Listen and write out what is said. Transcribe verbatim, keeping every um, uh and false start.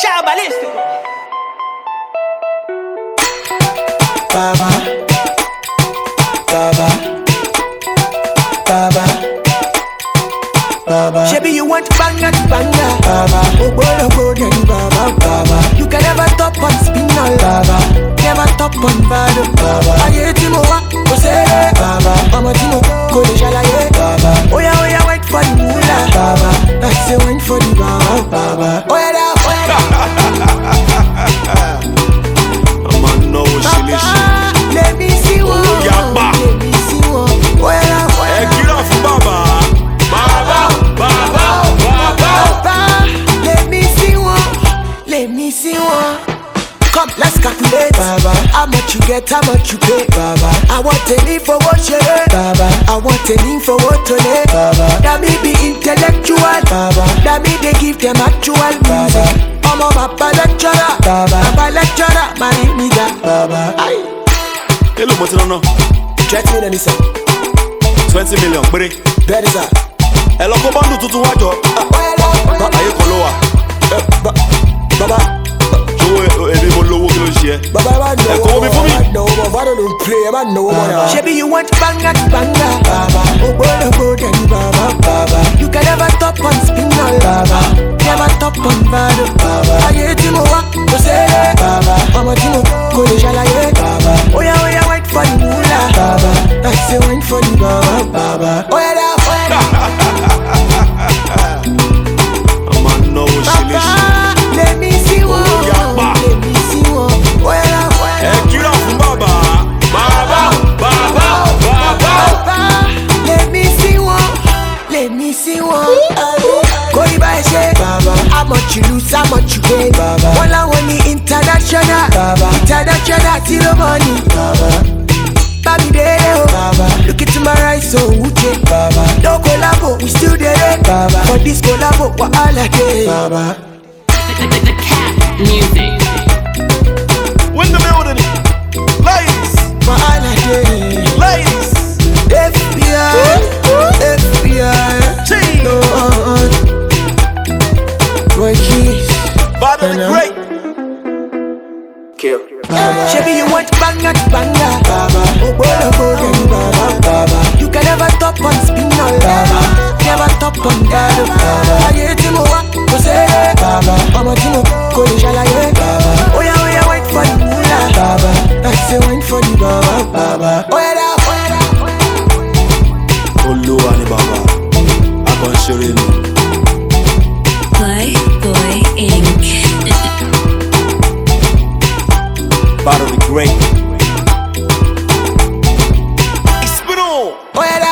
Shabalistic. Baba, Baba, Baba, Baba. Shebi you want banger to banger. Baba, Oh boy, oh boy, then Baba, Baba. You can never top on spinal. Baba, never top on battle. Baba. Aye timo wa, go say Baba, Mama timo, go de shalaye. Baba, Oh yeah, oh yeah, wait for the moolah. Baba, I say wait for the Baba. Baba. Oh yeah, da, oh yeah, I'm on no shilly Baba, let me see one. Oh, yeah, ba. Let me see one. Oh yeah, da, oh Hey, yeah. get off Baba. Baba, Baba, Baba. Baba, let me see one. Let me see one. Come, let's calculate. Baba, how much you get, how much you pay. Baba, I want a need for what you hate. Baba, I want a need for what to lay. Baba, That me be intellectual. Baba, That me they give them actual music. I'm a Baba lecturer. Baba, Baba lecturer. My nigga. Baba. Aye. Hello, what's on no? thirty million is a twenty million, break. bed is a. Hello, come on, do to watch up. Baba, you call lower. Baba. Joe, every one low kilo share. Baba, man, no. Hey, come on, before me. No, Baba, don't play. Man, no. Baba. Shebi, you want banger to banger. Baba, Oh, boy, oh, boy, then Baba. Baba, You can never top on spinal. Baba, Never top on battle. Baba, Aye timo wa, go say Baba, Mama timo, go de shalaye. Baba, Oh yeah, oh yeah, wait for the moolah. Baba, I say wait for the Baba. Baba. Oh yeah, da, oh yeah, I'm on no shilly Baba, let me see one. Oh, yeah, ba. Let me see one. Oh yeah, da, oh yeah, Hey, get off Baba. Baba, Baba, Baba. Baba, let me see one. Let me see one. Go buy shit. Baba, How much you lose, how much you gain. Baba. One on one international. Baba. International zero money. Baba, Baby there, oh. Baba, Look into my eyes, so uche. Baba, No collabo, we still there. Baba. For this collabo, what all I get. Baba. The, the, the cat music. Win the building. Ladies, For all I get. ladies. F B I, F B I. Team. No, uh, boy, keys. Baba the great. Kill. Baba. Shebi, you want banger to banger. Baba, Oh, boy, oh, boy, then Baba. Baba, You can never top on spinal. Baba. Never top on battle. Baba. Aye timo wa, go say Baba, Mama timo, go de shalaye. Baba, Oh yeah, oh yeah, wait for the moolah. Baba, I say wait for the Baba. Baba. Oh yeah, da, oh yeah, da, oh yeah. Olúwa ni Baba. Akọ̀nṣeré ni. Playboy Incorporated. Baba the great. It's been on. Oh yeah, da,